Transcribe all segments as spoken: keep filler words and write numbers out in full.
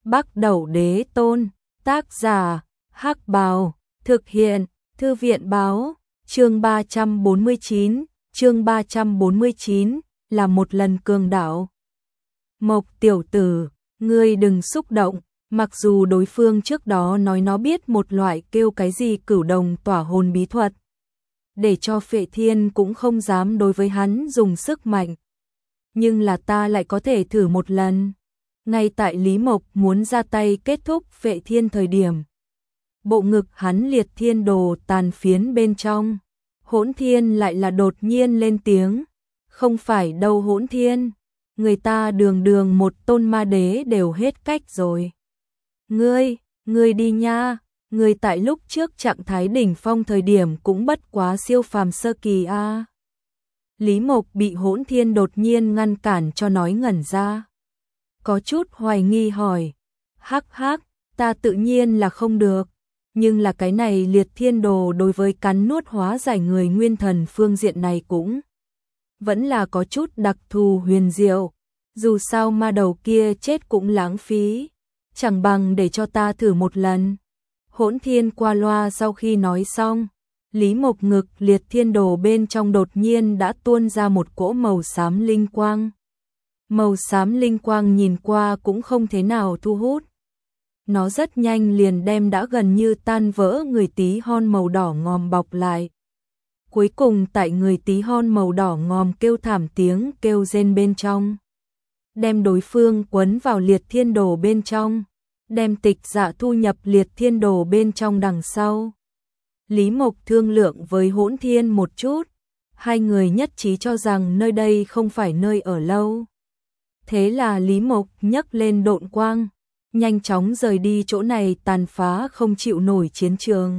Bắc Đẩu Đế Tôn, tác giả, Hắc Bào, thực hiện, Thư viện báo, chương ba trăm bốn mươi chín, chương ba trăm bốn mươi chín, là một lần cường đảo. Mộc tiểu tử, ngươi đừng xúc động, mặc dù đối phương trước đó nói nó biết một loại kêu cái gì cửu đồng tỏa hồn bí thuật, để cho Phệ Thiên cũng không dám đối với hắn dùng sức mạnh. Nhưng là ta lại có thể thử một lần. Ngay tại Lý Mộc muốn ra tay kết thúc Phệ Thiên thời điểm, bộ ngực hắn liệt thiên đồ tàn phiến bên trong, Hỗn Thiên lại là đột nhiên lên tiếng, không phải đâu Hỗn Thiên, người ta đường đường một tôn ma đế đều hết cách rồi. Ngươi, ngươi đi nha, ngươi tại lúc trước trạng thái đỉnh phong thời điểm cũng bất quá siêu phàm sơ kỳ a. À. Lý Mộc bị Hỗn Thiên đột nhiên ngăn cản cho nói ngẩn ra. Có chút hoài nghi hỏi, hắc hắc, ta tự nhiên là không được, nhưng là cái này liệt thiên đồ đối với cắn nuốt hóa giải người nguyên thần phương diện này cũng vẫn là có chút đặc thù huyền diệu, dù sao ma đầu kia chết cũng lãng phí, chẳng bằng để cho ta thử một lần. Hỗn Thiên qua loa sau khi nói xong, Lý Mộc ngực liệt thiên đồ bên trong đột nhiên đã tuôn ra một cỗ màu xám linh quang. Màu xám linh quang nhìn qua cũng không thế nào thu hút. Nó rất nhanh liền đem đã gần như tan vỡ người tí hon màu đỏ ngòm bọc lại. Cuối cùng tại người tí hon màu đỏ ngòm kêu thảm tiếng kêu rên bên trong, đem đối phương quấn vào liệt thiên đồ bên trong, đem Tịch Dạ thu nhập liệt thiên đồ bên trong đằng sau. Lý Mộc thương lượng với Hỗn Thiên một chút, hai người nhất trí cho rằng nơi đây không phải nơi ở lâu. Thế là Lý Mộc nhấc lên độn quang, nhanh chóng rời đi chỗ này tàn phá không chịu nổi chiến trường.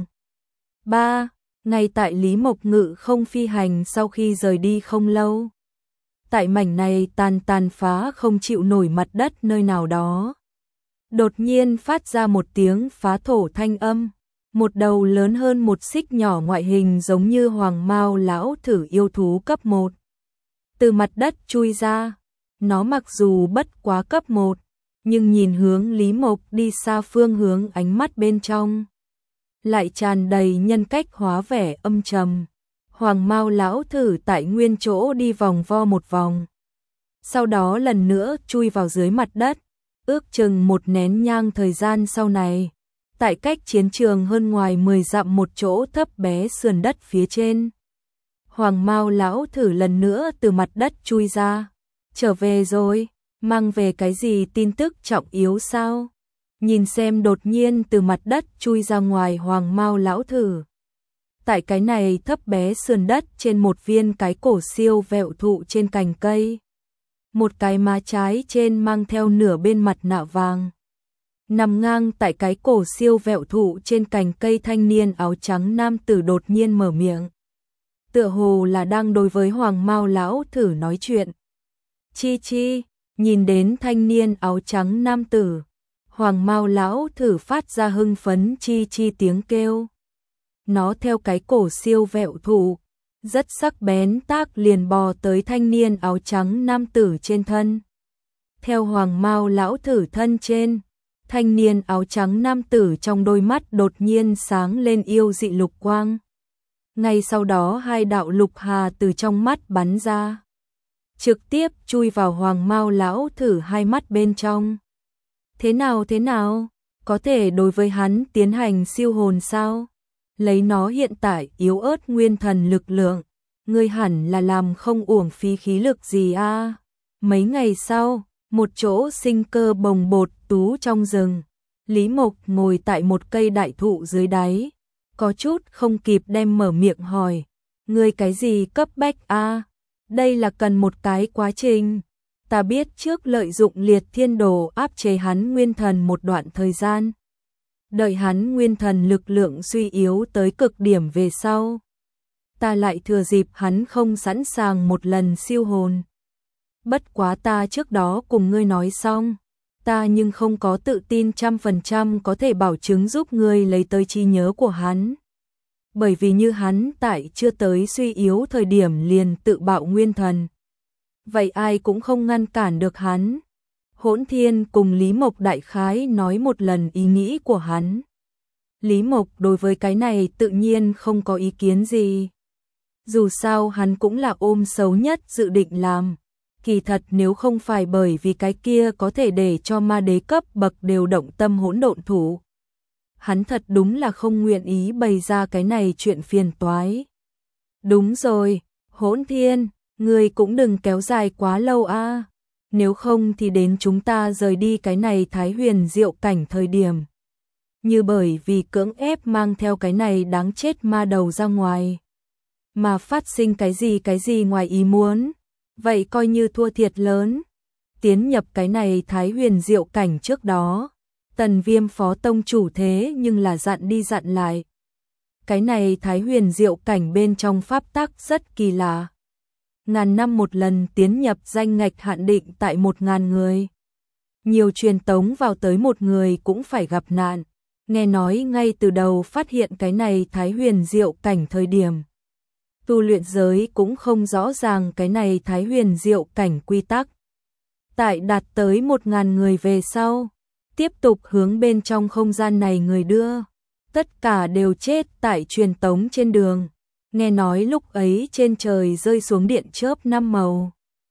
ba. Ngay tại Lý Mộc ngự không phi hành sau khi rời đi không lâu, tại mảnh này tàn tàn phá không chịu nổi mặt đất nơi nào đó, đột nhiên phát ra một tiếng phá thổ thanh âm. Một đầu lớn hơn một xích nhỏ ngoại hình giống như hoàng mao lão thử yêu thú cấp một, từ mặt đất chui ra. Nó mặc dù bất quá cấp một, nhưng nhìn hướng Lý Mộc đi xa phương hướng ánh mắt bên trong lại tràn đầy nhân cách hóa vẻ âm trầm. Hoàng mao lão thử tại nguyên chỗ đi vòng vo một vòng, sau đó lần nữa chui vào dưới mặt đất. Ước chừng một nén nhang thời gian sau này, tại cách chiến trường hơn ngoài mười dặm một chỗ thấp bé sườn đất phía trên, Hoàng mao lão thử lần nữa từ mặt đất chui ra. Trở về rồi, mang về cái gì tin tức trọng yếu sao? Nhìn xem đột nhiên từ mặt đất chui ra ngoài Hoàng mao lão thử. Tại cái này thấp bé sườn đất trên một viên cái cổ siêu vẹo thụ trên cành cây, một cái má trái trên mang theo nửa bên mặt nạ vàng, nằm ngang tại cái cổ siêu vẹo thụ trên cành cây thanh niên áo trắng nam tử đột nhiên mở miệng, tựa hồ là đang đối với Hoàng mao lão thử nói chuyện. Chi chi, nhìn đến thanh niên áo trắng nam tử, Hoàng mao lão thử phát ra hưng phấn chi chi tiếng kêu. Nó theo cái cổ siêu vẹo thụ, rất sắc bén tác liền bò tới thanh niên áo trắng nam tử trên thân. Theo Hoàng mao lão thử thân trên, thanh niên áo trắng nam tử trong đôi mắt đột nhiên sáng lên yêu dị lục quang. Ngay sau đó hai đạo lục hà từ trong mắt bắn ra, trực tiếp chui vào Hoàng mao lão thử hai mắt bên trong. Thế nào thế nào, có thể đối với hắn tiến hành siêu hồn sao? Lấy nó hiện tại yếu ớt nguyên thần lực lượng, ngươi hẳn là làm không uổng phí khí lực gì a. À? Mấy ngày sau, một chỗ sinh cơ bồng bột tú trong rừng, Lý Mộc ngồi tại một cây đại thụ dưới đáy, có chút không kịp đem mở miệng hỏi, ngươi cái gì cấp bách a? À? Đây là cần một cái quá trình. Ta biết trước lợi dụng liệt thiên đồ áp chế hắn nguyên thần một đoạn thời gian. Đợi hắn nguyên thần lực lượng suy yếu tới cực điểm về sau, ta lại thừa dịp hắn không sẵn sàng một lần siêu hồn. Bất quá ta trước đó cùng ngươi nói xong, ta nhưng không có tự tin trăm phần trăm có thể bảo chứng giúp ngươi lấy tới trí nhớ của hắn. Bởi vì như hắn tại chưa tới suy yếu thời điểm liền tự bạo nguyên thần, vậy ai cũng không ngăn cản được hắn. Hỗn Thiên cùng Lý Mộc đại khái nói một lần ý nghĩ của hắn. Lý Mộc đối với cái này tự nhiên không có ý kiến gì. Dù sao hắn cũng là ôm xấu nhất dự định làm. Kỳ thật nếu không phải bởi vì cái kia có thể để cho ma đế cấp bậc đều động tâm hỗn độn thủ. Hắn thật đúng là không nguyện ý bày ra cái này chuyện phiền toái. Đúng rồi, Hỗn Thiên, ngươi cũng đừng kéo dài quá lâu a. Nếu không thì đến chúng ta rời đi cái này Thái Huyền Diệu cảnh thời điểm. Như bởi vì cưỡng ép mang theo cái này đáng chết ma đầu ra ngoài. Mà phát sinh cái gì cái gì ngoài ý muốn. Vậy coi như thua thiệt lớn. Tiến nhập cái này Thái Huyền Diệu cảnh trước đó. Tần Viêm phó tông chủ thế nhưng là dặn đi dặn lại. Cái này Thái Huyền Diệu cảnh bên trong pháp tắc rất kỳ lạ. Ngàn năm một lần tiến nhập danh ngạch hạn định tại một ngàn người. Nhiều truyền tống vào tới một người cũng phải gặp nạn. Nghe nói ngay từ đầu phát hiện cái này Thái Huyền Diệu cảnh thời điểm. Tu luyện giới cũng không rõ ràng cái này Thái Huyền Diệu cảnh quy tắc. Tại đạt tới một ngàn người về sau, tiếp tục hướng bên trong không gian này người đưa. Tất cả đều chết tại truyền tống trên đường. Nghe nói lúc ấy trên trời rơi xuống điện chớp năm màu.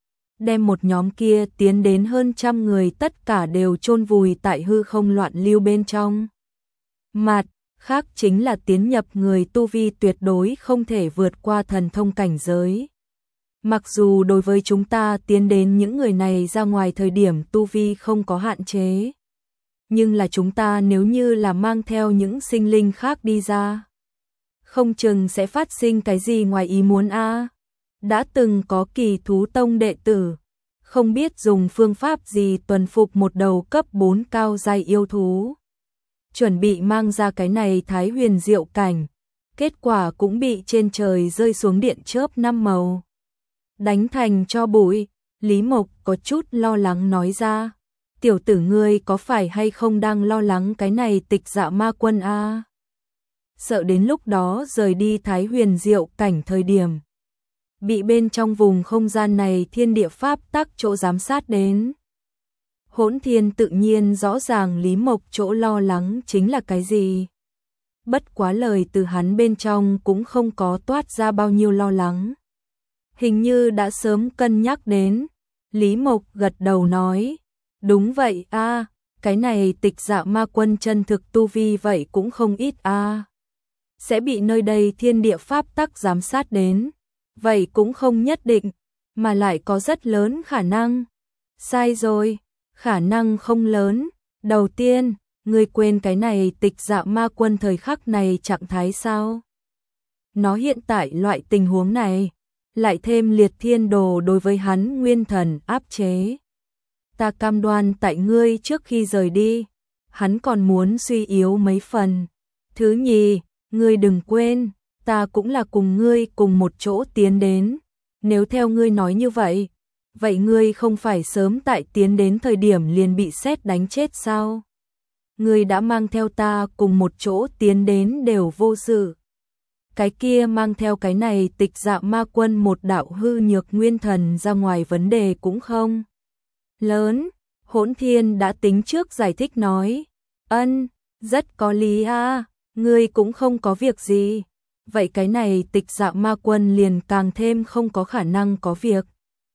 Đem một nhóm kia tiến đến hơn trăm người tất cả đều chôn vùi tại hư không loạn lưu bên trong. Mặt khác chính là tiến nhập người tu vi tuyệt đối không thể vượt qua thần thông cảnh giới. Mặc dù đối với chúng ta tiến đến những người này ra ngoài thời điểm tu vi không có hạn chế. Nhưng là chúng ta nếu như là mang theo những sinh linh khác đi ra. Không chừng sẽ phát sinh cái gì ngoài ý muốn a. Đã từng có Kỳ Thú Tông đệ tử. Không biết dùng phương pháp gì tuần phục một đầu cấp bốn cao giai yêu thú. Chuẩn bị mang ra cái này Thái Huyền Diệu cảnh. Kết quả cũng bị trên trời rơi xuống điện chớp năm màu. Đánh thành cho bụi. Lý Mộc có chút lo lắng nói ra. Tiểu tử ngươi có phải hay không đang lo lắng cái này Tịch Dạ Ma Quân a? Sợ đến lúc đó rời đi Thái Huyền Diệu cảnh thời điểm. Bị bên trong vùng không gian này thiên địa pháp tắc chỗ giám sát đến. Hỗn Thiên tự nhiên rõ ràng Lý Mộc chỗ lo lắng chính là cái gì. Bất quá lời từ hắn bên trong cũng không có toát ra bao nhiêu lo lắng. Hình như đã sớm cân nhắc đến. Lý Mộc gật đầu nói. Đúng vậy a, cái này Tịch Dạ Ma Quân chân thực tu vi vậy cũng không ít a. Sẽ bị nơi đây thiên địa pháp tắc giám sát đến. Vậy cũng không nhất định, mà lại có rất lớn khả năng. Sai rồi, khả năng không lớn. Đầu tiên, ngươi quên cái này Tịch Dạ Ma Quân thời khắc này trạng thái sao? Nó hiện tại loại tình huống này, lại thêm Liệt Thiên Đồ đối với hắn nguyên thần áp chế. Ta cam đoan tại ngươi trước khi rời đi, hắn còn muốn suy yếu mấy phần. Thứ nhì, ngươi đừng quên, ta cũng là cùng ngươi cùng một chỗ tiến đến. Nếu theo ngươi nói như vậy, vậy ngươi không phải sớm tại tiến đến thời điểm liền bị sét đánh chết sao? Ngươi đã mang theo ta cùng một chỗ tiến đến đều vô sự. Cái kia mang theo cái này Tịch Dạ Ma Quân một đạo hư nhược nguyên thần ra ngoài vấn đề cũng không lớn. Hỗn Thiên đã tính trước giải thích nói. Ân, rất có lý a, ngươi cũng không có việc gì. Vậy cái này Tịch Dạ Ma Quân liền càng thêm không có khả năng có việc.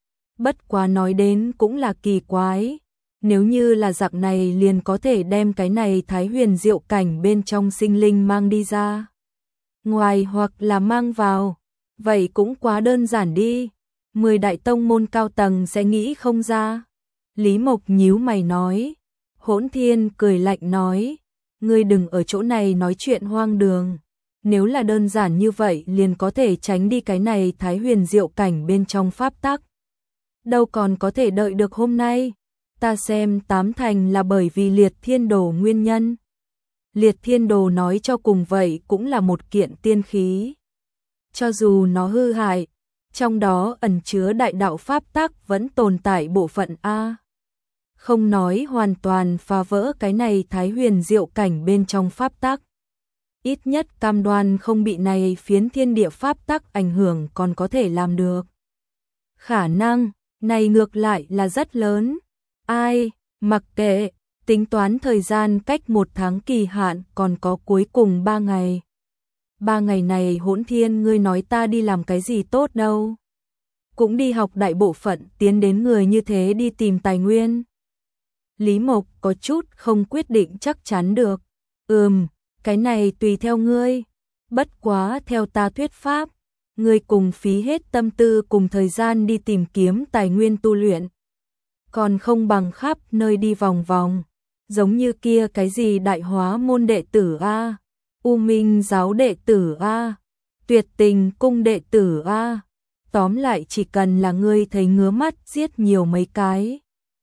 Bất quá nói đến cũng là kỳ quái. Nếu như là dạng này liền có thể đem cái này Thái Huyền Diệu cảnh bên trong sinh linh mang đi ra. Ngoài hoặc là mang vào. Vậy cũng quá đơn giản đi. Mười đại tông môn cao tầng sẽ nghĩ không ra. Lý Mộc nhíu mày nói. Hỗn Thiên cười lạnh nói. Ngươi đừng ở chỗ này nói chuyện hoang đường. Nếu là đơn giản như vậy liền có thể tránh đi cái này Thái Huyền Diệu cảnh bên trong pháp tắc. Đâu còn có thể đợi được hôm nay. Ta xem tám thành là bởi vì Liệt Thiên Đồ nguyên nhân. Liệt Thiên Đồ nói cho cùng vậy cũng là một kiện tiên khí. Cho dù nó hư hại, trong đó ẩn chứa đại đạo pháp tắc vẫn tồn tại bộ phận A. Không nói hoàn toàn phá vỡ cái này Thái Huyền Diệu cảnh bên trong pháp tắc. Ít nhất cam đoan không bị này phiến thiên địa pháp tắc ảnh hưởng còn có thể làm được. Khả năng này ngược lại là rất lớn. Ai, Mặc kệ, tính toán thời gian cách một tháng kỳ hạn còn có cuối cùng ba ngày. Ba ngày này Hỗn Thiên ngươi nói ta đi làm cái gì tốt đâu. Cũng đi học đại bộ phận tiến đến người như thế đi tìm tài nguyên. Lý Mộc có chút không quyết định chắc chắn được. Ừm, cái này tùy theo ngươi. Bất quá theo ta thuyết pháp, ngươi cùng phí hết tâm tư cùng thời gian đi tìm kiếm tài nguyên tu luyện. Còn không bằng khắp nơi đi vòng vòng. Giống như kia cái gì Đại Hóa môn đệ tử A, U Minh giáo đệ tử A, Tuyệt Tình cung đệ tử A. Tóm lại chỉ cần là ngươi thấy ngứa mắt giết nhiều mấy cái.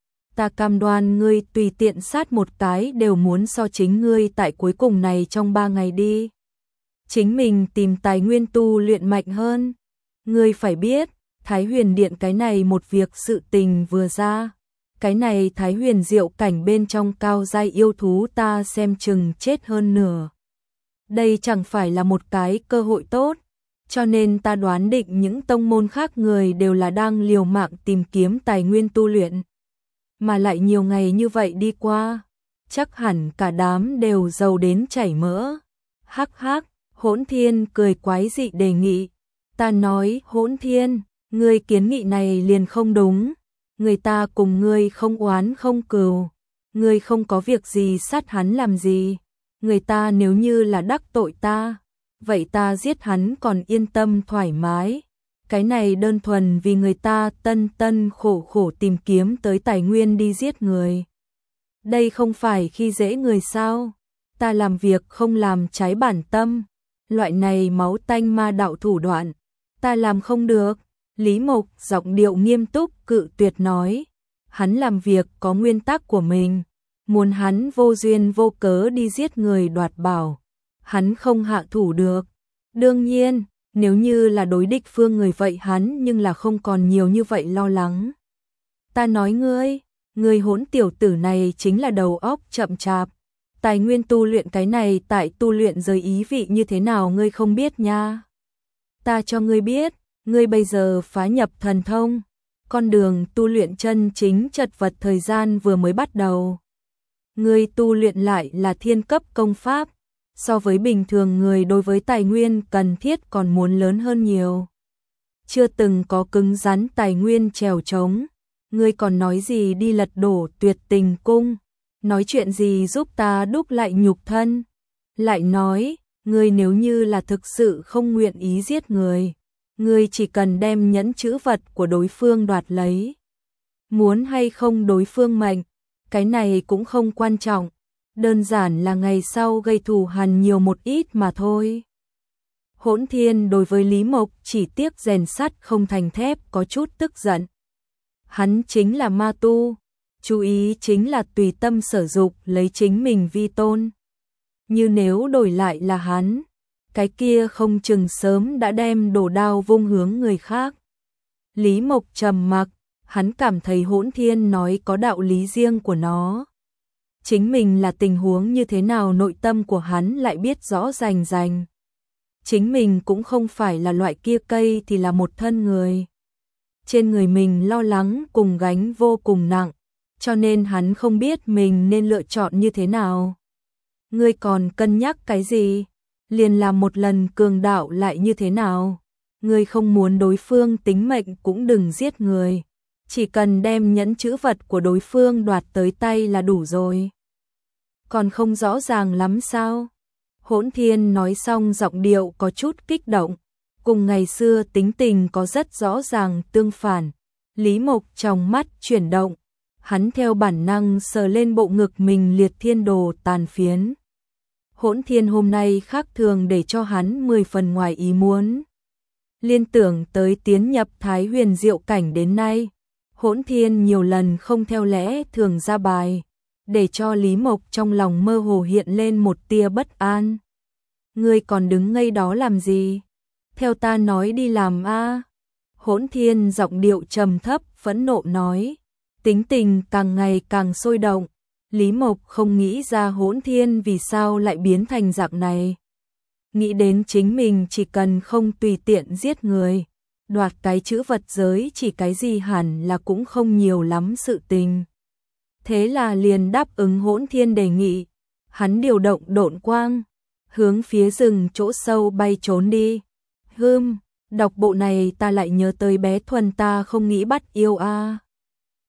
Ta cam đoan ngươi tùy tiện sát một cái đều muốn so chính ngươi tại cuối cùng này trong ba ngày đi. Chính mình tìm tài nguyên tu luyện mạnh hơn. Ngươi phải biết, Thái Huyền Điện cái này một việc sự tình vừa ra. Cái này Thái Huyền Diệu cảnh bên trong cao giai yêu thú ta xem chừng chết hơn nửa. Đây chẳng phải là một cái cơ hội tốt. Cho nên ta đoán định những tông môn khác người đều là đang liều mạng tìm kiếm tài nguyên tu luyện. Mà lại nhiều ngày như vậy đi qua, chắc hẳn cả đám đều giàu đến chảy mỡ. Hắc hắc, Hỗn Thiên cười quái dị đề nghị. Ta nói Hỗn Thiên, ngươi kiến nghị này liền không đúng. Người ta cùng ngươi không oán không cừu. Ngươi không có việc gì sát hắn làm gì. Người ta nếu như là đắc tội ta, vậy ta giết hắn còn yên tâm thoải mái. Cái này đơn thuần vì người ta tân tân khổ khổ tìm kiếm tới tài nguyên đi giết người. Đây không phải khi dễ người sao? Ta làm việc không làm trái bản tâm. Loại này máu tanh ma đạo thủ đoạn, ta làm không được. Lý Mộc giọng điệu nghiêm túc cự tuyệt nói. Hắn làm việc có nguyên tắc của mình. Muốn hắn vô duyên vô cớ đi giết người đoạt bảo, hắn không hạ thủ được. Đương nhiên, nếu như là đối địch phương người vậy hắn nhưng là không còn nhiều như vậy lo lắng. Ta nói ngươi, ngươi Hỗn tiểu tử này chính là đầu óc chậm chạp. Tài nguyên tu luyện cái này tại tu luyện giới ý vị như thế nào ngươi không biết nha. Ta cho ngươi biết, ngươi bây giờ phá nhập thần thông. Con đường tu luyện chân chính chật vật thời gian vừa mới bắt đầu. Ngươi tu luyện lại là thiên cấp công pháp. So với bình thường người đối với tài nguyên cần thiết còn muốn lớn hơn nhiều. Chưa từng có cứng rắn tài nguyên trèo trống. Ngươi còn nói gì đi lật đổ Tuyệt Tình cung. Nói chuyện gì giúp ta đúc lại nhục thân. Lại nói, ngươi nếu như là thực sự không nguyện ý giết người, ngươi chỉ cần đem nhẫn chữ vật của đối phương đoạt lấy. Muốn hay không đối phương mệnh, cái này cũng không quan trọng. Đơn giản là ngày sau gây thù hằn nhiều một ít mà thôi. Hỗn Thiên đối với Lý Mộc chỉ tiếc rèn sắt không thành thép có chút tức giận. Hắn chính là ma tu, chú ý chính là tùy tâm sở dục lấy chính mình vi tôn. Như nếu đổi lại là hắn, cái kia không chừng sớm đã đem đồ đao vung hướng người khác. Lý Mộc trầm mặc, hắn cảm thấy Hỗn Thiên nói có đạo lý riêng của nó. Chính mình là tình huống như thế nào nội tâm của hắn lại biết rõ rành rành. Chính mình cũng không phải là loại kia cây thì là một thân người. Trên người mình lo lắng cùng gánh vô cùng nặng, cho nên hắn không biết mình nên lựa chọn như thế nào. Ngươi còn cân nhắc cái gì? Liền làm một lần cường đạo lại như thế nào? Ngươi không muốn đối phương tính mệnh cũng đừng giết người. Chỉ cần đem nhẫn chữ vật của đối phương đoạt tới tay là đủ rồi. Còn không rõ ràng lắm sao? Hỗn Thiên nói xong giọng điệu có chút kích động. Cùng ngày xưa tính tình có rất rõ ràng tương phản. Lý Mộc trong mắt chuyển động. Hắn theo bản năng sờ lên bộ ngực mình liệt thiên đồ tàn phiến. Hỗn Thiên hôm nay khác thường để cho hắn mười phần ngoài ý muốn. Liên tưởng tới tiến nhập Thái Huyền Diệu cảnh đến nay, Hỗn Thiên nhiều lần không theo lẽ thường ra bài, để cho Lý Mộc trong lòng mơ hồ hiện lên một tia bất an. Ngươi còn đứng ngây đó làm gì? Theo ta nói đi làm a. Hỗn Thiên giọng điệu trầm thấp, phẫn nộ nói, tính tình càng ngày càng sôi động. Lý Mộc không nghĩ ra Hỗn Thiên vì sao lại biến thành dạng này. Nghĩ đến chính mình chỉ cần không tùy tiện giết người, đoạt cái chữ vật giới chỉ cái gì hẳn là cũng không nhiều lắm sự tình. thế là liền đáp ứng Hỗn Thiên đề nghị. Hắn điều động độn quang, hướng phía rừng chỗ sâu bay trốn đi. Hưm, đọc bộ này ta lại nhớ tới bé Thuần ta không nghĩ bắt yêu a.